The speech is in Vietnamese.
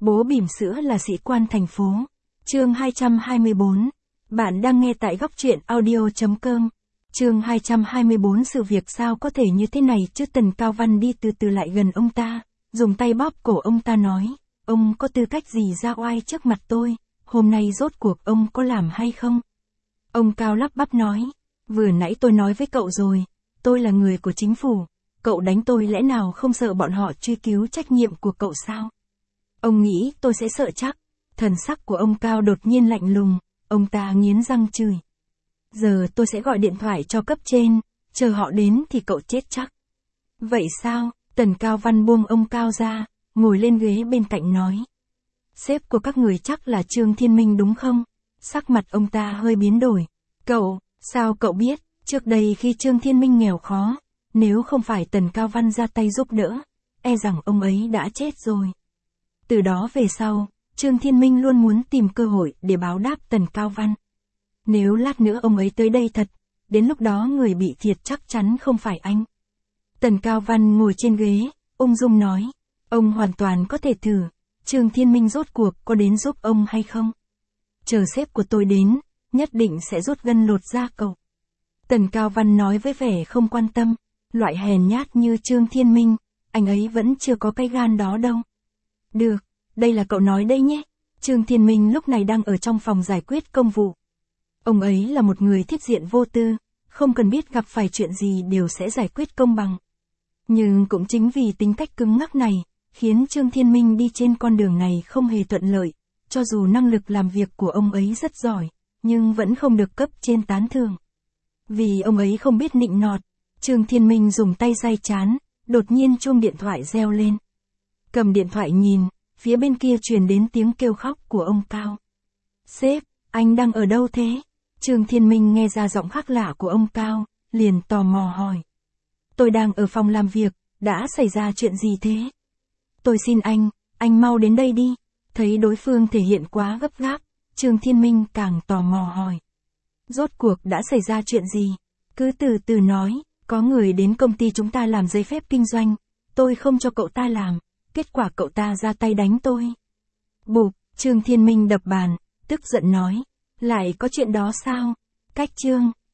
Bố bỉm sữa là sĩ quan thành phố. Chương 224. Bạn đang nghe tại góc truyện audio.com. Chương 224. Sự việc sao có thể như thế này chứ? Tần Cao Văn đi từ từ lại gần ông ta, dùng tay bóp cổ ông ta nói, ông có tư cách gì ra oai trước mặt tôi, hôm nay rốt cuộc ông có làm hay không? Ông Cao lắp bắp nói, vừa nãy tôi nói với cậu rồi, tôi là người của chính phủ, cậu đánh tôi lẽ nào không sợ bọn họ truy cứu trách nhiệm của cậu sao? Ông nghĩ tôi sẽ sợ chắc? Thần sắc của ông Cao đột nhiên lạnh lùng, ông ta nghiến răng chửi. Giờ tôi sẽ gọi điện thoại cho cấp trên, chờ họ đến thì cậu chết chắc. Vậy sao? Tần Cao Văn buông ông Cao ra, ngồi lên ghế bên cạnh nói. Sếp của các người chắc là Trương Thiên Minh đúng không? Sắc mặt ông ta hơi biến đổi. Cậu, sao cậu biết, trước đây khi Trương Thiên Minh nghèo khó, nếu không phải Tần Cao Văn ra tay giúp đỡ, e rằng ông ấy đã chết rồi. Từ đó về sau, Trương Thiên Minh luôn muốn tìm cơ hội để báo đáp Tần Cao Văn. Nếu lát nữa ông ấy tới đây thật, đến lúc đó người bị thiệt chắc chắn không phải anh. Tần Cao Văn ngồi trên ghế, ung dung nói, ông hoàn toàn có thể thử, Trương Thiên Minh rốt cuộc có đến giúp ông hay không? Chờ sếp của tôi đến, nhất định sẽ rút gân lột da cậu. Tần Cao Văn nói với vẻ không quan tâm, loại hèn nhát như Trương Thiên Minh, anh ấy vẫn chưa có cái gan đó đâu. Được, đây là cậu nói đây nhé. Trương Thiên Minh lúc này đang ở trong phòng giải quyết công vụ. Ông ấy là một người thiết diện vô tư, không cần biết gặp phải chuyện gì đều sẽ giải quyết công bằng. Nhưng cũng chính vì tính cách cứng ngắc này, khiến Trương Thiên Minh đi trên con đường này không hề thuận lợi, cho dù năng lực làm việc của ông ấy rất giỏi, nhưng vẫn không được cấp trên tán thưởng. Vì ông ấy không biết nịnh nọt, Trương Thiên Minh dùng tay day trán, đột nhiên chuông điện thoại reo lên. Cầm điện thoại nhìn, phía bên kia truyền đến tiếng kêu khóc của ông Cao. Sếp, anh đang ở đâu thế? Trương Thiên Minh nghe ra giọng khác lạ của ông Cao, liền tò mò hỏi. Tôi đang ở phòng làm việc, đã xảy ra chuyện gì thế? Tôi xin anh mau đến đây đi. Thấy đối phương thể hiện quá gấp gáp, Trương Thiên Minh càng tò mò hỏi. Rốt cuộc đã xảy ra chuyện gì? Cứ từ từ nói, có người đến công ty chúng ta làm giấy phép kinh doanh, tôi không cho cậu ta làm, kết quả cậu ta ra tay đánh tôi. Bụp, Trương Thiên Minh đập bàn, tức giận nói, lại có chuyện đó sao? Cách Trương